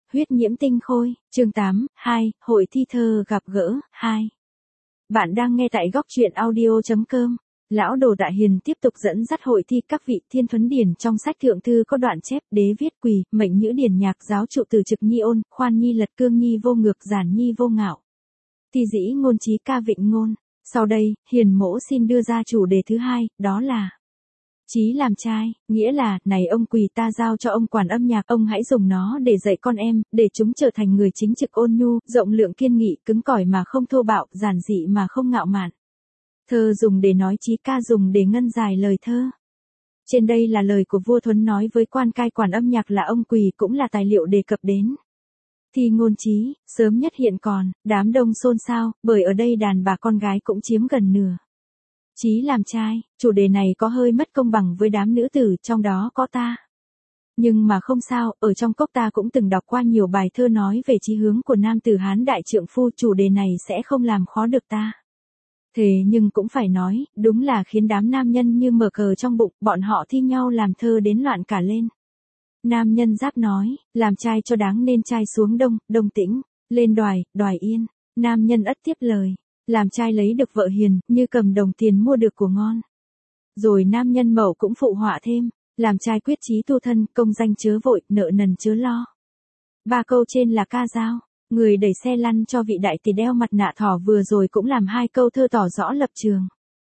Huyết nhiễm tinh khôi, chương 8, 2, hội thi thơ gặp gỡ, 2. Bạn đang nghe tại góc truyện audio.com. Lão Đồ Đại Hiền tiếp tục dẫn dắt hội thi các vị thiên thuấn điển trong sách thượng thư có đoạn chép đế viết quỳ, mệnh nhữ điển nhạc giáo trụ từ trực nhi ôn, khoan nhi lật cương nhi vô ngược giản nhi vô ngạo. Thi dĩ ngôn trí ca vịnh ngôn. Sau đây, Hiền mỗ xin đưa ra chủ đề thứ hai, đó là chí làm trai, nghĩa là, này ông quỳ ta giao cho ông quản âm nhạc, ông hãy dùng nó để dạy con em, để chúng trở thành người chính trực ôn nhu, rộng lượng kiên nghị, cứng cỏi mà không thô bạo, giản dị mà không ngạo mạn. Thơ dùng để nói chí, ca dùng để ngân dài lời thơ. Trên đây là lời của vua Thuấn nói với quan cai quản âm nhạc là ông quỳ, cũng là tài liệu đề cập đến. Thi ngôn chí, sớm nhất hiện còn, đám đông xôn xao, bởi ở đây đàn bà con gái cũng chiếm gần nửa. Chí làm trai, chủ đề này có hơi mất công bằng với đám nữ tử, trong đó có ta. Nhưng mà không sao, ở trong cốc ta cũng từng đọc qua nhiều bài thơ nói về chí hướng của nam tử Hán đại trượng phu, chủ đề này sẽ không làm khó được ta. Thế nhưng cũng phải nói, đúng là khiến đám nam nhân như mở cờ trong bụng, bọn họ thi nhau làm thơ đến loạn cả lên. Nam nhân Giáp nói, làm trai cho đáng nên trai xuống đông, đông tĩnh, lên đoài yên. Nam nhân Ất tiếp lời, làm trai lấy được vợ hiền, như cầm đồng tiền mua được của ngon. Rồi nam nhân Mậu cũng phụ họa thêm, làm trai quyết chí tu thân, công danh chớ vội, nợ nần chớ lo. Ba câu trên là ca dao, người đẩy xe lăn cho vị đại tỷ đeo mặt nạ thỏ vừa rồi cũng làm hai câu thơ tỏ rõ lập trường.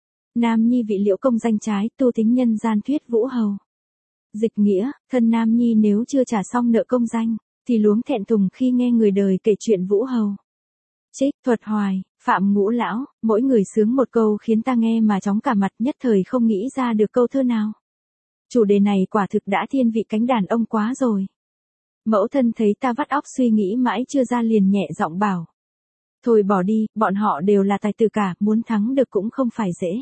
Nam nhi vị liễu công danh trái, tu tính nhân gian thuyết vũ hầu. Dịch nghĩa, thân nam nhi nếu chưa trả xong nợ công danh, thì luống thẹn thùng khi nghe người đời kể chuyện vũ hầu. Trích, thuật hoài, Phạm Ngũ Lão, mỗi người sướng một câu khiến ta nghe mà chóng cả mặt, nhất thời không nghĩ ra được câu thơ nào. Chủ đề này quả thực đã thiên vị cánh đàn ông quá rồi. Mẫu thân thấy ta vắt óc suy nghĩ mãi chưa ra liền nhẹ giọng bảo. Thôi bỏ đi, bọn họ đều là tài tử cả, muốn thắng được cũng không phải dễ.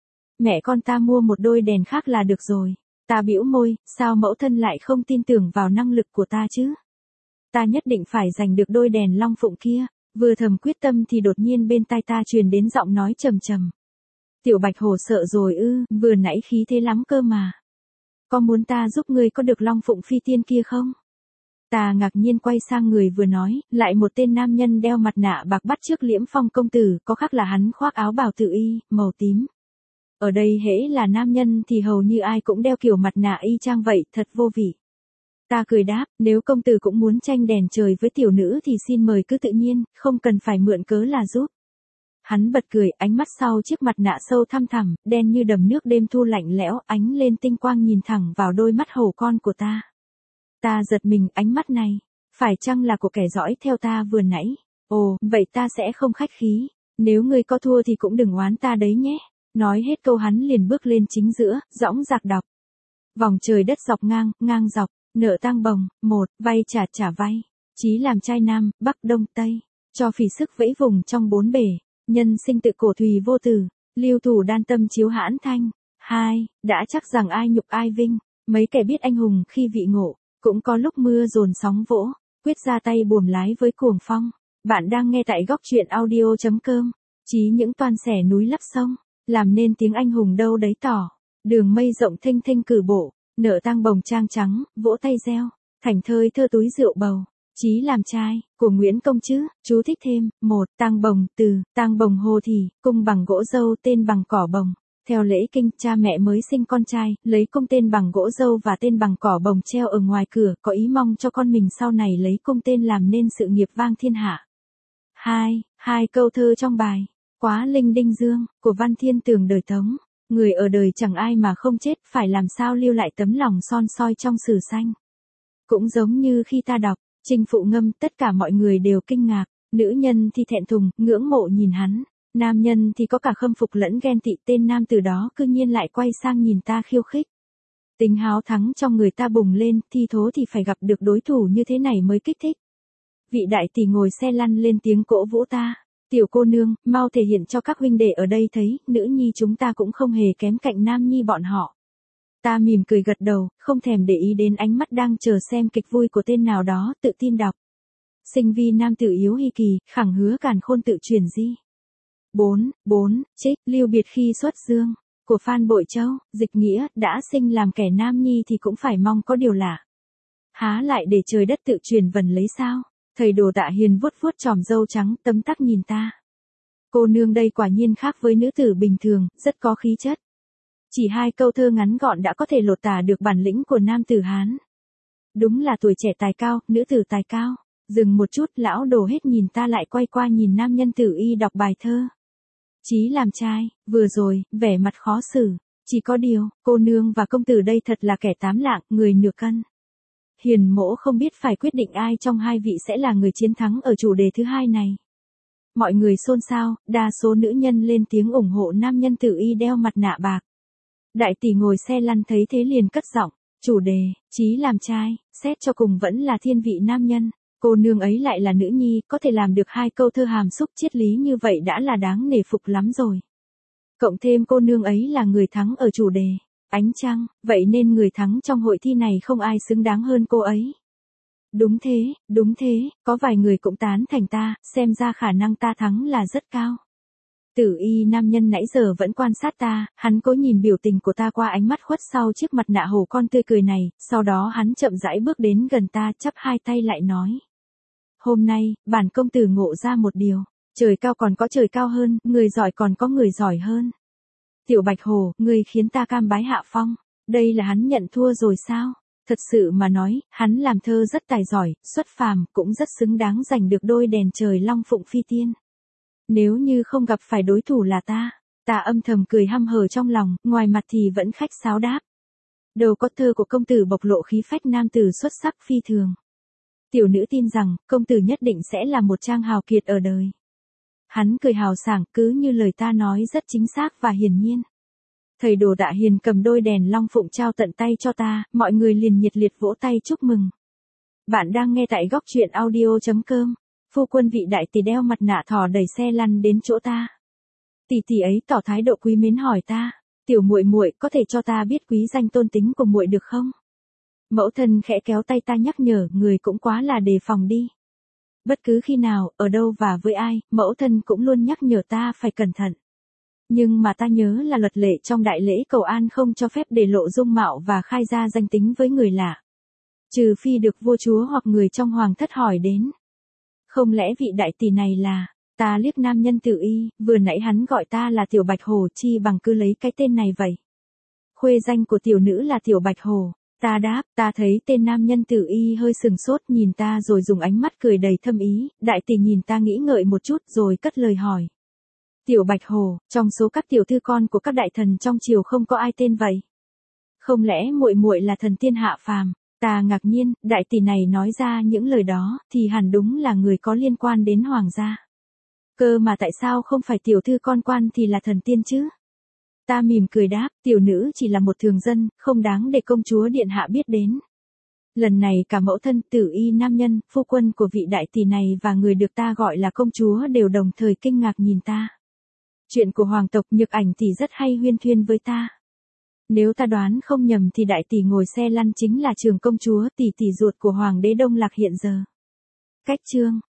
Mẹ con ta mua một đôi đèn khác là được rồi. Ta bĩu môi, sao mẫu thân lại không tin tưởng vào năng lực của ta chứ? Ta nhất định phải giành được đôi đèn long phụng kia. Vừa thầm quyết tâm thì đột nhiên bên tai ta truyền đến giọng nói trầm trầm. Tiểu Bạch Hổ sợ rồi ư, vừa nãy khí thế lắm cơ mà. Có muốn ta giúp ngươi có được long phụng phi tiên kia không? Ta ngạc nhiên quay sang người vừa nói, lại một tên nam nhân đeo mặt nạ bạc bắt chước Liễm Phong công tử, có khác là hắn khoác áo bào tự y, màu tím. Ở đây hễ là nam nhân thì hầu như ai cũng đeo kiểu mặt nạ y chang vậy, thật vô vị. Ta cười đáp, nếu công tử cũng muốn tranh đèn trời với tiểu nữ thì xin mời cứ tự nhiên, không cần phải mượn cớ là giúp. Hắn bật cười, ánh mắt sau chiếc mặt nạ sâu thăm thẳm, đen như đầm nước đêm thu lạnh lẽo, ánh lên tinh quang nhìn thẳng vào đôi mắt hổ con của ta. Ta giật mình, ánh mắt này, phải chăng là của kẻ dõi theo ta vừa nãy? Ồ, vậy ta sẽ không khách khí, nếu ngươi có thua thì cũng đừng oán ta đấy nhé. Nói hết câu hắn liền bước lên chính giữa, dõng dạc đọc. Vòng trời đất dọc ngang, ngang dọc. Nợ tang bồng, một, vay trả vay. Chí làm trai nam, bắc đông tây. Cho phỉ sức vẫy vùng trong bốn bể. Nhân sinh tự cổ thùy vô tử. Lưu thủ đan tâm chiếu hãn thanh. 2. Đã chắc rằng ai nhục ai vinh. Mấy kẻ biết anh hùng khi vị ngộ. Cũng có lúc mưa dồn sóng vỗ. Quyết ra tay buồm lái với cuồng phong. Bạn đang nghe tại góc truyện audio.com. Chí những toan xẻ núi lấp sông. Làm nên tiếng anh hùng đâu đấy tỏ. Đường mây rộng thênh thênh cử bộ. Nợ tang bồng trang trắng, vỗ tay reo, thành thơi thơ túi rượu bầu, chí làm trai, của Nguyễn Công chứ, chú thích thêm, 1. Tang bồng, từ, tang bồng hồ thì, cung bằng gỗ dâu tên bằng cỏ bồng. Theo lễ kinh, cha mẹ mới sinh con trai, lấy cung tên bằng gỗ dâu và tên bằng cỏ bồng treo ở ngoài cửa, có ý mong cho con mình sau này lấy cung tên làm nên sự nghiệp vang thiên hạ. 2 câu thơ trong bài, Quá linh đinh dương, của Văn Thiên Tường đời Tống. Người ở đời chẳng ai mà không chết, phải làm sao lưu lại tấm lòng son soi trong sử xanh. Cũng giống như khi ta đọc, Trinh Phụ ngâm, tất cả mọi người đều kinh ngạc, nữ nhân thì thẹn thùng, ngưỡng mộ nhìn hắn, nam nhân thì có cả khâm phục lẫn ghen tị, tên nam từ đó cư nhiên lại quay sang nhìn ta khiêu khích. Tính háo thắng trong người ta bùng lên, thi thố thì phải gặp được đối thủ như thế này mới kích thích. Vị đại tỷ ngồi xe lăn lên tiếng cổ vũ ta. Tiểu cô nương, mau thể hiện cho các huynh đệ ở đây thấy, nữ nhi chúng ta cũng không hề kém cạnh nam nhi bọn họ. Ta mỉm cười gật đầu, không thèm để ý đến ánh mắt đang chờ xem kịch vui của tên nào đó, tự tin đọc. Sinh vi nam tử yếu hy kỳ, khẳng hứa càn khôn tự truyền di. 4. Trích, lưu biệt khi xuất dương, của Phan Bội Châu, dịch nghĩa, đã sinh làm kẻ nam nhi thì cũng phải mong có điều lạ. Há lại để trời đất tự truyền vần lấy sao? Thầy Đồ Tạ Hiền vuốt vuốt chòm râu trắng tấm tắc nhìn ta. Cô nương đây quả nhiên khác với nữ tử bình thường, rất có khí chất. Chỉ 2 câu thơ ngắn gọn đã có thể lột tả được bản lĩnh của nam tử Hán. Đúng là tuổi trẻ tài cao, nữ tử tài cao. Dừng một chút, lão Đồ hết nhìn ta lại quay qua nhìn nam nhân Tử Y đọc bài thơ. Chí làm trai, vừa rồi, vẻ mặt khó xử. Chỉ có điều, cô nương và công tử đây thật là kẻ 8 lạng, người nửa cân. Hiền mỗ không biết phải quyết định ai trong 2 vị sẽ là người chiến thắng ở chủ đề thứ 2 này. Mọi người xôn xao, đa số nữ nhân lên tiếng ủng hộ nam nhân Tử Y đeo mặt nạ bạc. Đại tỷ ngồi xe lăn thấy thế liền cất giọng, chủ đề, chí làm trai, xét cho cùng vẫn là thiên vị nam nhân. Cô nương ấy lại là nữ nhi, có thể làm được 2 câu thơ hàm xúc triết lý như vậy đã là đáng nể phục lắm rồi. Cộng thêm cô nương ấy là người thắng ở chủ đề, ánh trăng, vậy nên người thắng trong hội thi này không ai xứng đáng hơn cô ấy. Đúng thế, có vài người cũng tán thành ta, xem ra khả năng ta thắng là rất cao. Tử Y nam nhân nãy giờ vẫn quan sát ta, hắn cố nhìn biểu tình của ta qua ánh mắt khuất sau chiếc mặt nạ hổ con tươi cười này, sau đó hắn chậm rãi bước đến gần ta, chắp 2 tay lại nói. Hôm nay, bản công tử ngộ ra một điều, trời cao còn có trời cao hơn, người giỏi còn có người giỏi hơn. Tiểu Bạch Hổ, ngươi khiến ta cam bái hạ phong, đây là hắn nhận thua rồi sao? Thật sự mà nói, hắn làm thơ rất tài giỏi, xuất phàm, cũng rất xứng đáng giành được đôi đèn trời long phụng phi tiên. Nếu như không gặp phải đối thủ là ta âm thầm cười hăm hở trong lòng, ngoài mặt thì vẫn khách sáo đáp. Đầu có thơ của công tử bộc lộ khí phách nam tử xuất sắc phi thường. Tiểu nữ tin rằng, công tử nhất định sẽ là một trang hào kiệt ở đời. Hắn cười hào sảng, cứ như lời ta nói rất chính xác và hiển nhiên. Thầy Đồ Tạ Hiền cầm đôi đèn long phụng trao tận tay cho ta, mọi người liền nhiệt liệt vỗ tay chúc mừng. Bạn đang nghe tại góc truyện audio.com. Phu quân vị đại tỷ đeo mặt nạ thò đẩy xe lăn đến chỗ ta. Tỷ ấy tỏ thái độ quý mến hỏi ta, tiểu muội muội có thể cho ta biết quý danh tôn tính của muội được không? Mẫu thân khẽ kéo tay ta nhắc nhở, người cũng quá là đề phòng đi. Bất cứ khi nào, ở đâu và với ai, mẫu thân cũng luôn nhắc nhở ta phải cẩn thận. Nhưng mà ta nhớ là luật lệ trong đại lễ cầu an không cho phép để lộ dung mạo và khai ra danh tính với người lạ. Trừ phi được vua chúa hoặc người trong hoàng thất hỏi đến. Không lẽ vị đại tỷ này là, ta liếc nam nhân Tử Y, vừa nãy hắn gọi ta là Tiểu Bạch Hổ, chi bằng cứ lấy cái tên này vậy. Khuê danh của tiểu nữ là Tiểu Bạch Hổ. Ta đáp, ta thấy tên nam nhân Tử Y hơi sừng sốt nhìn ta rồi dùng ánh mắt cười đầy thâm ý, đại tỷ nhìn ta nghĩ ngợi một chút rồi cất lời hỏi. Tiểu Bạch Hổ, trong số các tiểu thư con của các đại thần trong triều không có ai tên vậy. Không lẽ muội muội là thần tiên hạ phàm? Ta ngạc nhiên, đại tỷ này nói ra những lời đó, thì hẳn đúng là người có liên quan đến hoàng gia. Cơ mà tại sao không phải tiểu thư con quan thì là thần tiên chứ? Ta mỉm cười đáp, tiểu nữ chỉ là một thường dân, không đáng để công chúa điện hạ biết đến. Lần này cả mẫu thân, Tử Y nam nhân, phu quân của vị đại tỷ này và người được ta gọi là công chúa đều đồng thời kinh ngạc nhìn ta. Chuyện của hoàng tộc Nhược Ảnh thì rất hay huyên thuyên với ta. Nếu ta đoán không nhầm thì đại tỷ ngồi xe lăn chính là Trường công chúa, tỷ tỷ ruột của hoàng đế Đông Lạc hiện giờ. Cách chương